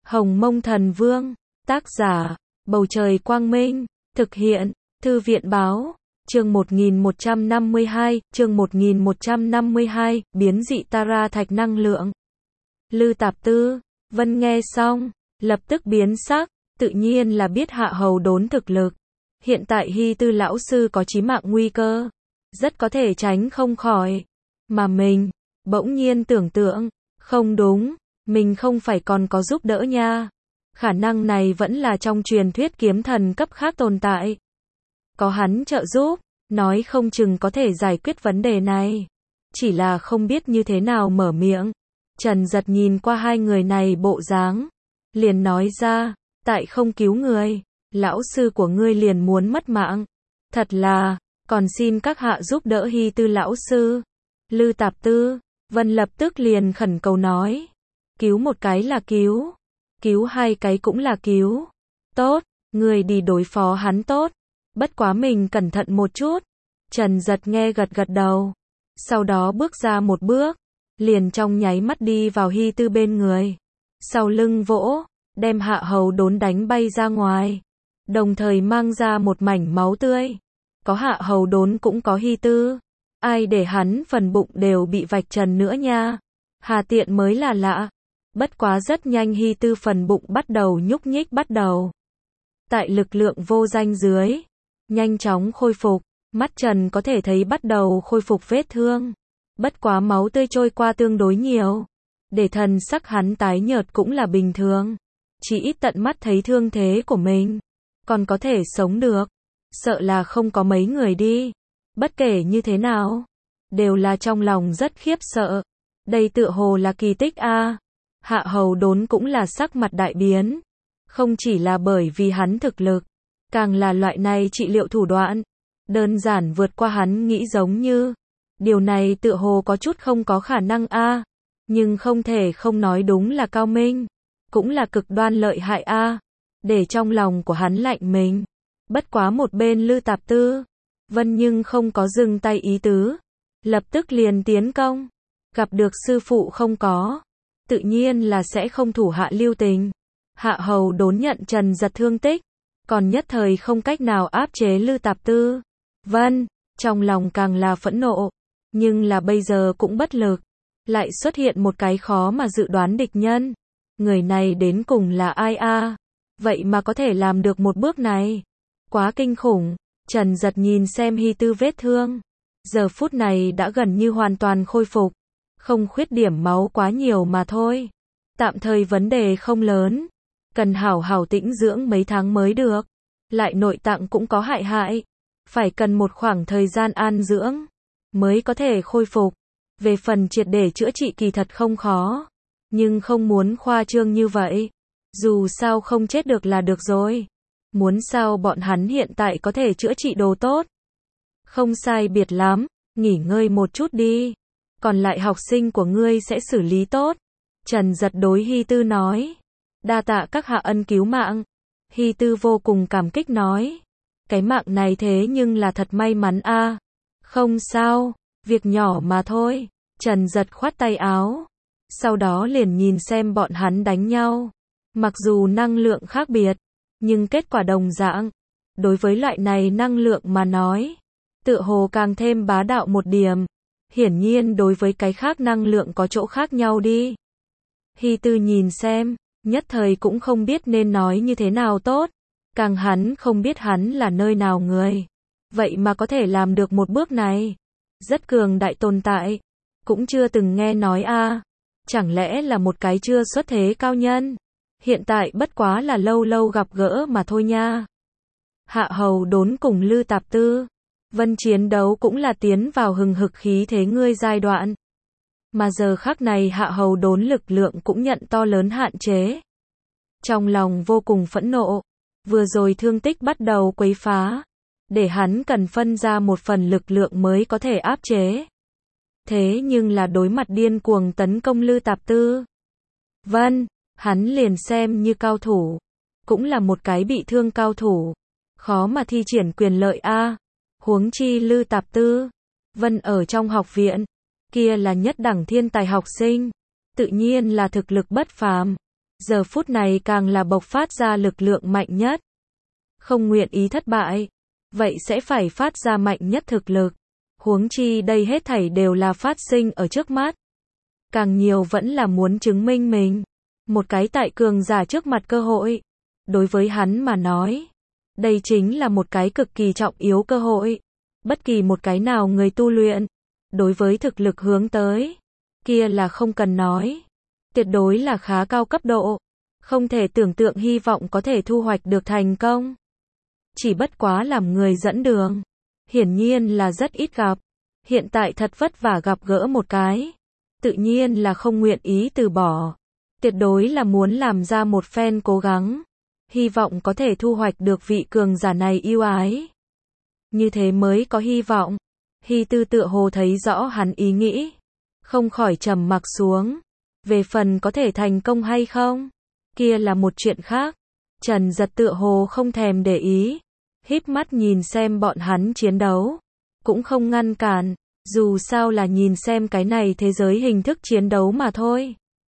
Hồng Mông Thần Vương, tác giả, Bầu Trời Quang Minh, thực hiện, Thư viện Báo, chương 1152, biến dị Tara thạch năng lượng. Lư Tạp Tư, Vân nghe xong, lập tức biến sắc, tự nhiên là biết Hạ Hầu Đốn thực lực. Hiện tại Hy Tư lão sư có chí mạng nguy cơ, rất có thể tránh không khỏi. Mà mình, bỗng nhiên tưởng tượng, không đúng, mình không phải còn có giúp đỡ nha. Khả năng này vẫn là trong truyền thuyết kiếm thần cấp khác tồn tại. Có hắn trợ giúp, nói không chừng có thể giải quyết vấn đề này. Chỉ là không biết như thế nào mở miệng. Trần Giật nhìn qua hai người này bộ dáng, liền nói ra, tại không cứu người, lão sư của ngươi liền muốn mất mạng. Thật là, còn xin các hạ giúp đỡ Hy Tư lão sư. Lư Tạp Tư, Vân lập tức liền khẩn cầu nói, cứu một cái là cứu, cứu hai cái cũng là cứu. Tốt, người đi đối phó hắn tốt, bất quá mình cẩn thận một chút. Trần Giật nghe gật gật đầu, sau đó bước ra một bước, liền trong nháy mắt đi vào Hy Tư bên người, sau lưng vỗ, đem Hạ Hầu Đốn đánh bay ra ngoài, đồng thời mang ra một mảnh máu tươi. Có Hạ Hầu Đốn cũng có Hy Tư, ai để hắn phần bụng đều bị vạch trần nữa nha. Hà Tiện mới là lạ. Bất quá rất nhanh Hy Tư phần bụng bắt đầu nhúc nhích bắt đầu. Tại lực lượng vô danh dưới, nhanh chóng khôi phục, mắt Trần có thể thấy bắt đầu khôi phục vết thương. Bất quá máu tươi trôi qua tương đối nhiều, để thần sắc hắn tái nhợt cũng là bình thường. Chỉ ít tận mắt thấy thương thế của mình, còn có thể sống được, sợ là không có mấy người đi. Bất kể như thế nào, đều là trong lòng rất khiếp sợ. Đây tựa hồ là kỳ tích a. Hạ Hầu Đốn cũng là sắc mặt đại biến, không chỉ là bởi vì hắn thực lực, càng là loại này trị liệu thủ đoạn, đơn giản vượt qua hắn nghĩ giống như. Điều này tựa hồ có chút không có khả năng a, nhưng không thể không nói đúng là cao minh, cũng là cực đoan lợi hại a, để trong lòng của hắn lạnh mình. Bất quá một bên Lư Tạp Tư, Vân nhưng không có dừng tay ý tứ, lập tức liền tiến công, gặp được sư phụ không có, tự nhiên là sẽ không thủ hạ lưu tình. Hạ Hầu Đốn nhận Trần Giật thương tích, còn nhất thời không cách nào áp chế Lư Tạp Tư. Vân, trong lòng càng là phẫn nộ, nhưng là bây giờ cũng bất lực, lại xuất hiện một cái khó mà dự đoán địch nhân. Người này đến cùng là ai a? Vậy mà có thể làm được một bước này, quá kinh khủng. Trần Giật nhìn xem Hy Tư vết thương, giờ phút này đã gần như hoàn toàn khôi phục, không khuyết điểm máu quá nhiều mà thôi. Tạm thời vấn đề không lớn, cần hảo hảo tĩnh dưỡng mấy tháng mới được. Lại nội tạng cũng có hại, phải cần một khoảng thời gian an dưỡng, mới có thể khôi phục. Về phần triệt để chữa trị kỳ thật không khó, nhưng không muốn khoa trương như vậy. Dù sao không chết được là được rồi. Muốn sao bọn hắn hiện tại có thể chữa trị đồ tốt. Không sai biệt lắm, nghỉ ngơi một chút đi. Còn lại học sinh của ngươi sẽ xử lý tốt. Trần Giật đối Hy Tư nói. Đa tạ các hạ ân cứu mạng. Hy Tư vô cùng cảm kích nói. Cái mạng này thế nhưng là thật may mắn a. Không sao, việc nhỏ mà thôi. Trần Giật khoát tay áo, sau đó liền nhìn xem bọn hắn đánh nhau. Mặc dù năng lượng khác biệt, nhưng kết quả đồng dạng. Đối với loại này năng lượng mà nói, tựa hồ càng thêm bá đạo một điểm. Hiển nhiên đối với cái khác năng lượng có chỗ khác nhau đi. Hy Tư nhìn xem, nhất thời cũng không biết nên nói như thế nào tốt. Càng hắn không biết hắn là nơi nào người, vậy mà có thể làm được một bước này. Rất cường đại tồn tại, cũng chưa từng nghe nói a. Chẳng lẽ là một cái chưa xuất thế cao nhân? Hiện tại bất quá là lâu lâu gặp gỡ mà thôi nha. Hạ Hầu Đốn cùng Lư Tạp Tư, Vân chiến đấu cũng là tiến vào hừng hực khí thế ngươi giai đoạn. Mà giờ khắc này Hạ Hầu Đốn lực lượng cũng nhận to lớn hạn chế. Trong lòng vô cùng phẫn nộ, vừa rồi thương tích bắt đầu quấy phá, để hắn cần phân ra một phần lực lượng mới có thể áp chế. Thế nhưng là đối mặt điên cuồng tấn công Lư Tạp Tư, Vân, hắn liền xem như cao thủ, cũng là một cái bị thương cao thủ, khó mà thi triển quyền lợi a. Huống chi Lư Tạp Tư, Vân ở trong học viện, kia là nhất đẳng thiên tài học sinh, tự nhiên là thực lực bất phàm. giờ phút này càng là bộc phát ra lực lượng mạnh nhất. Không nguyện ý thất bại, vậy sẽ phải phát ra mạnh nhất thực lực. Huống chi đây hết thảy đều là phát sinh ở trước mắt. Càng nhiều vẫn là muốn chứng minh mình. Một cái tại cường giả trước mặt cơ hội. Đối với hắn mà nói, đây chính là một cái cực kỳ trọng yếu cơ hội. Bất kỳ một cái nào người tu luyện, đối với thực lực hướng tới, kia là không cần nói. Tuyệt đối là khá cao cấp độ. Không thể tưởng tượng hy vọng có thể thu hoạch được thành công. Chỉ bất quá làm người dẫn đường. Hiển nhiên là rất ít gặp. Hiện tại thật vất vả gặp gỡ một cái. Tự nhiên là không nguyện ý từ bỏ. Tuyệt đối là muốn làm ra một phen cố gắng. Hy vọng có thể thu hoạch được vị cường giả này yêu ái. Như thế mới có hy vọng. Hy Tư tựa hồ thấy rõ hắn ý nghĩ. Không khỏi trầm mặc xuống. Về phần có thể thành công hay không, kia là một chuyện khác. Trần Giật tựa hồ không thèm để ý. Híp mắt nhìn xem bọn hắn chiến đấu. Cũng không ngăn cản. Dù sao là nhìn xem cái này thế giới hình thức chiến đấu mà thôi.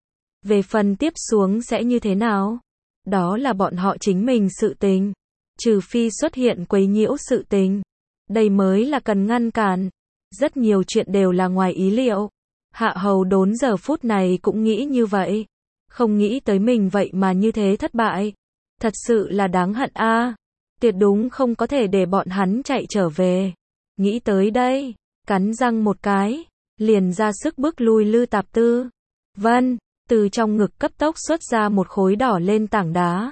Về phần tiếp xuống sẽ như thế nào? Đó là bọn họ chính mình sự tình. Trừ phi xuất hiện quấy nhiễu sự tình. Đây mới là cần ngăn cản. Rất nhiều chuyện đều là ngoài ý liệu. Hạ Hầu Đốn giờ phút này cũng nghĩ như vậy. Không nghĩ tới mình vậy mà như thế thất bại. Thật sự là đáng hận a. Tuyệt đúng không có thể để bọn hắn chạy trở về. Nghĩ tới đây, cắn răng một cái, liền ra sức bước lui Lư Tạp Tư. Vân, từ trong ngực cấp tốc xuất ra một khối đỏ lên tảng đá.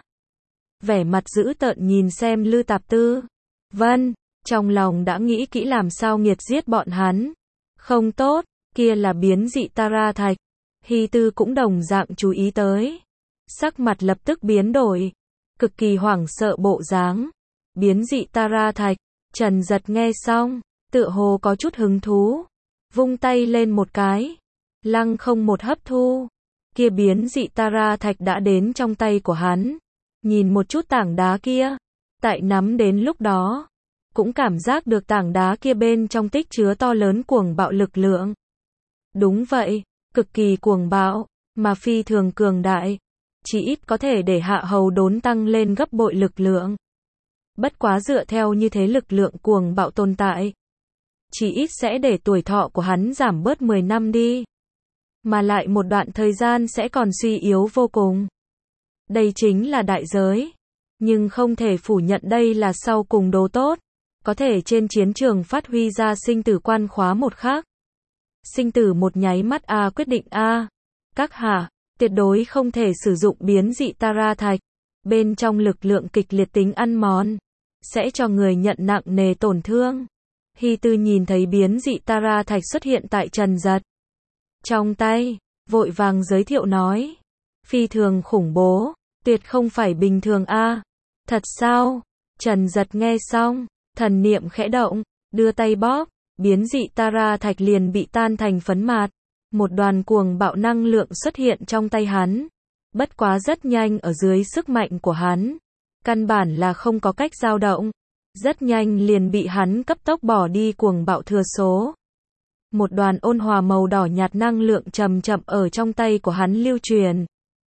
Vẻ mặt dữ tợn nhìn xem Lư Tạp Tư. Vân, trong lòng đã nghĩ kỹ làm sao nghiệt giết bọn hắn. Không tốt, kia là biến dị Tara Thạch. Hy Tư cũng đồng dạng chú ý tới. Sắc mặt lập tức biến đổi. Cực kỳ hoảng sợ bộ dáng. Biến dị Tara Thạch. Trần Giật nghe xong, tựa hồ có chút hứng thú. Vung tay lên một cái. Lăng không một hấp thu. Kia biến dị Tara Thạch đã đến trong tay của hắn. Nhìn một chút tảng đá kia. Tại nắm đến lúc đó. Cũng cảm giác được tảng đá kia bên trong tích chứa to lớn cuồng bạo lực lượng. Đúng vậy, cực kỳ cuồng bạo, mà phi thường cường đại. Chỉ ít có thể để Hạ Hầu Đốn tăng lên gấp bội lực lượng. Bất quá dựa theo như thế lực lượng cuồng bạo tồn tại. Chỉ ít sẽ để tuổi thọ của hắn giảm bớt 10 năm đi. Mà lại một đoạn thời gian sẽ còn suy yếu vô cùng. Đây chính là đại giới. Nhưng không thể phủ nhận đây là sau cùng đồ tốt. Có thể trên chiến trường phát huy ra sinh tử quan khóa một khác. Sinh tử một nháy mắt a quyết định a. Các hạ, tuyệt đối không thể sử dụng biến dị Tara Thạch. Bên trong lực lượng kịch liệt tính ăn mòn. Sẽ cho người nhận nặng nề tổn thương. Hy Tư nhìn thấy biến dị Tara Thạch xuất hiện tại Trần Giật. Trong tay, vội vàng giới thiệu nói. Phi thường khủng bố, tuyệt không phải bình thường a. Thật sao? Trần Giật nghe xong, thần niệm khẽ động, đưa tay bóp, biến dị Tara Thạch liền bị tan thành phấn mạt. Một đoàn cuồng bạo năng lượng xuất hiện trong tay hắn. Bất quá rất nhanh ở dưới sức mạnh của hắn. Căn bản là không có cách dao động. Rất nhanh liền bị hắn cấp tốc bỏ đi cuồng bạo thừa số. Một đoàn ôn hòa màu đỏ nhạt năng lượng chậm chậm ở trong tay của hắn lưu truyền.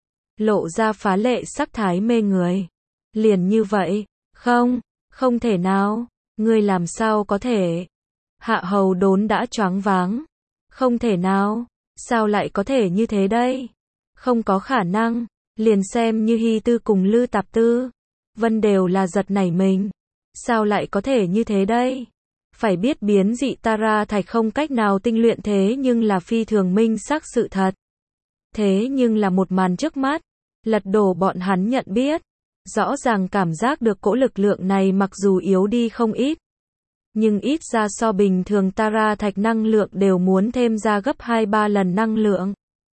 Lộ ra phá lệ sắc thái mê người. Liền như vậy, không thể nào, ngươi làm sao có thể. Hạ Hầu Đốn đã choáng váng. Không thể nào, sao lại có thể như thế đây? Không có khả năng, liền xem như Hy Tư cùng Lư Tạp Tư. Vân đều là giật nảy mình. Sao lại có thể như thế đây? Phải biết biến dị Tara Thạch không cách nào tinh luyện thế nhưng là phi thường minh xác sự thật. Thế nhưng là một màn trước mắt, lật đổ bọn hắn nhận biết. Rõ ràng cảm giác được cỗ lực lượng này mặc dù yếu đi không ít. Nhưng ít ra so bình thường Tara Thạch năng lượng đều muốn thêm ra gấp 2-3 lần năng lượng.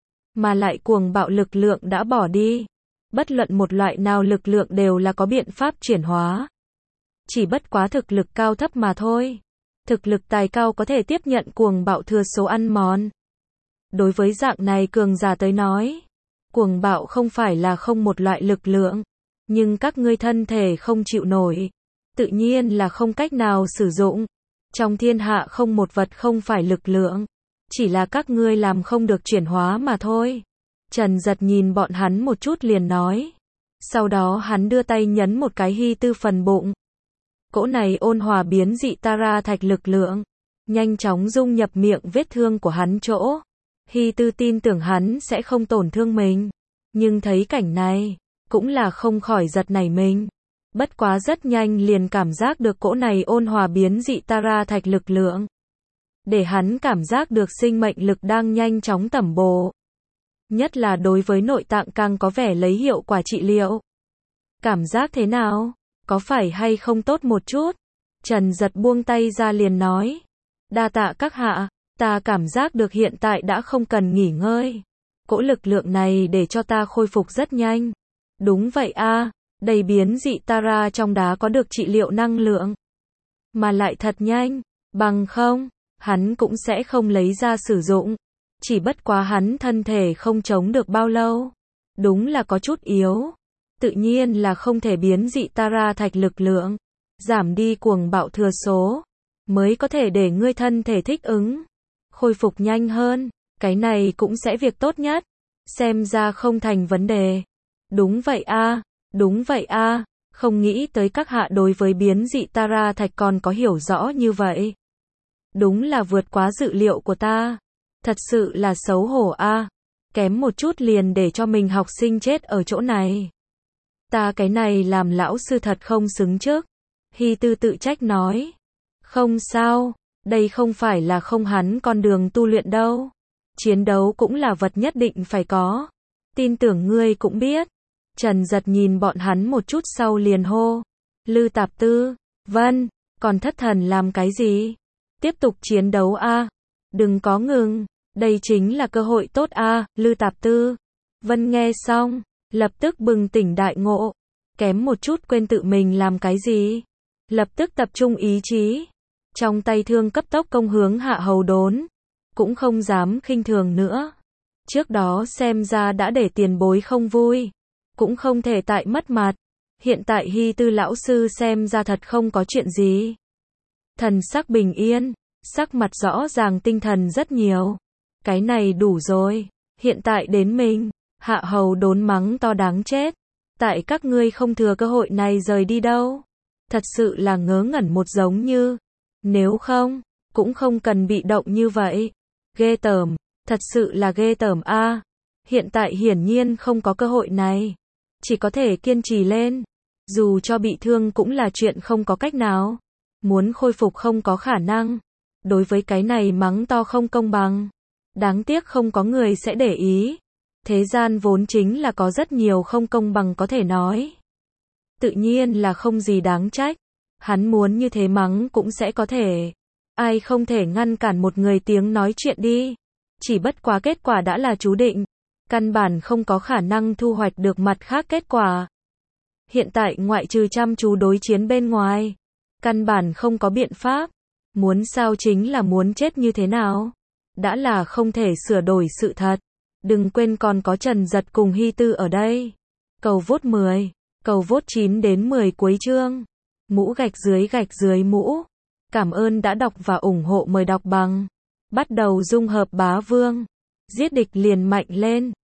Mà lại cuồng bạo lực lượng đã bỏ đi. Bất luận một loại nào lực lượng đều là có biện pháp chuyển hóa. Chỉ bất quá thực lực cao thấp mà thôi. Thực lực tài cao có thể tiếp nhận cuồng bạo thừa số ăn mòn. Đối với dạng này cường giả tới nói, cuồng bạo không phải là không một loại lực lượng, nhưng các ngươi thân thể không chịu nổi, tự nhiên là không cách nào sử dụng. Trong thiên hạ không một vật không phải lực lượng, chỉ là các ngươi làm không được chuyển hóa mà thôi. Trần Giật nhìn bọn hắn một chút liền nói. Sau đó hắn đưa tay nhấn một cái Hy Tư phần bụng. Cỗ này ôn hòa biến dị Tara thạch lực lượng, nhanh chóng dung nhập miệng vết thương của hắn chỗ. Hy Tư tin tưởng hắn sẽ không tổn thương mình. Nhưng thấy cảnh này, cũng là không khỏi giật nảy mình. Bất quá rất nhanh liền cảm giác được cỗ này ôn hòa biến dị Tara thạch lực lượng. Để hắn cảm giác được sinh mệnh lực đang nhanh chóng tẩm bổ. Nhất là đối với nội tạng càng có vẻ lấy hiệu quả trị liệu. Cảm giác thế nào? Có phải hay không tốt một chút? Trần Giật buông tay ra liền nói. Đa tạ các hạ, ta cảm giác được hiện tại đã không cần nghỉ ngơi. Cỗ lực lượng này để cho ta khôi phục rất nhanh. Đúng vậy a, đầy biến dị Tara trong đá có được trị liệu năng lượng. Mà lại thật nhanh, bằng không, hắn cũng sẽ không lấy ra sử dụng. Chỉ bất quá hắn thân thể không chống được bao lâu. Đúng là có chút yếu. Tự nhiên là không thể biến dị Tara thạch lực lượng. Giảm đi cuồng bạo thừa số. Mới có thể để ngươi thân thể thích ứng. Khôi phục nhanh hơn. Cái này cũng sẽ việc tốt nhất. Xem ra không thành vấn đề. Đúng vậy a, đúng vậy a. Không nghĩ tới các hạ đối với biến dị Tara thạch còn có hiểu rõ như vậy. Đúng là vượt quá dự liệu của ta. Thật sự là xấu hổ a. Kém một chút liền để cho mình học sinh chết ở chỗ này. Ta cái này làm lão sư thật không xứng trước. Hy Tư tự trách nói. Không sao, đây không phải là không hắn con đường tu luyện đâu. Chiến đấu cũng là vật nhất định phải có. Tin tưởng ngươi cũng biết. Trần Giật nhìn bọn hắn một chút sau liền hô. Lư Tạp Tư, vâng, còn thất thần làm cái gì? Tiếp tục chiến đấu a. Đừng có ngừng, đây chính là cơ hội tốt a. Lư Tạp Tư. Vân nghe xong, lập tức bừng tỉnh đại ngộ. Kém một chút quên tự mình làm cái gì. Lập tức tập trung ý chí. Trong tay thương cấp tốc công hướng Hạ Hầu Đốn. Cũng không dám khinh thường nữa. Trước đó xem ra đã để tiền bối không vui. Cũng không thể tại mất mặt. Hiện tại Hy Tư lão sư xem ra thật không có chuyện gì. Thần sắc bình yên. Sắc mặt rõ ràng tinh thần rất nhiều. Cái này đủ rồi. Hiện tại đến mình. Hạ Hầu Đốn mắng to đáng chết. Tại các ngươi không thừa cơ hội này rời đi đâu. Thật sự là ngớ ngẩn một giống như. Nếu không, cũng không cần bị động như vậy. Ghê tởm, thật sự là ghê tởm a. Hiện tại hiển nhiên không có cơ hội này. Chỉ có thể kiên trì lên. Dù cho bị thương cũng là chuyện không có cách nào. Muốn khôi phục không có khả năng. Đối với cái này mắng to không công bằng. Đáng tiếc không có người sẽ để ý. Thế gian vốn chính là có rất nhiều không công bằng có thể nói. Tự nhiên là không gì đáng trách. Hắn muốn như thế mắng cũng sẽ có thể. Ai không thể ngăn cản một người tiếng nói chuyện đi. Chỉ bất quá kết quả đã là chú định. Căn bản không có khả năng thu hoạch được mặt khác kết quả. Hiện tại ngoại trừ chăm chú đối chiến bên ngoài. Căn bản không có biện pháp. Muốn sao chính là muốn chết như thế nào. Đã là không thể sửa đổi sự thật. Đừng quên còn có Trần Giật cùng Hy Tư ở đây. Cầu vote 10. Cầu vote 9 đến 10 cuối chương. Mũ gạch dưới mũ. Cảm ơn đã đọc và ủng hộ, mời đọc bằng. Bắt đầu dung hợp bá vương. Giết địch liền mạnh lên.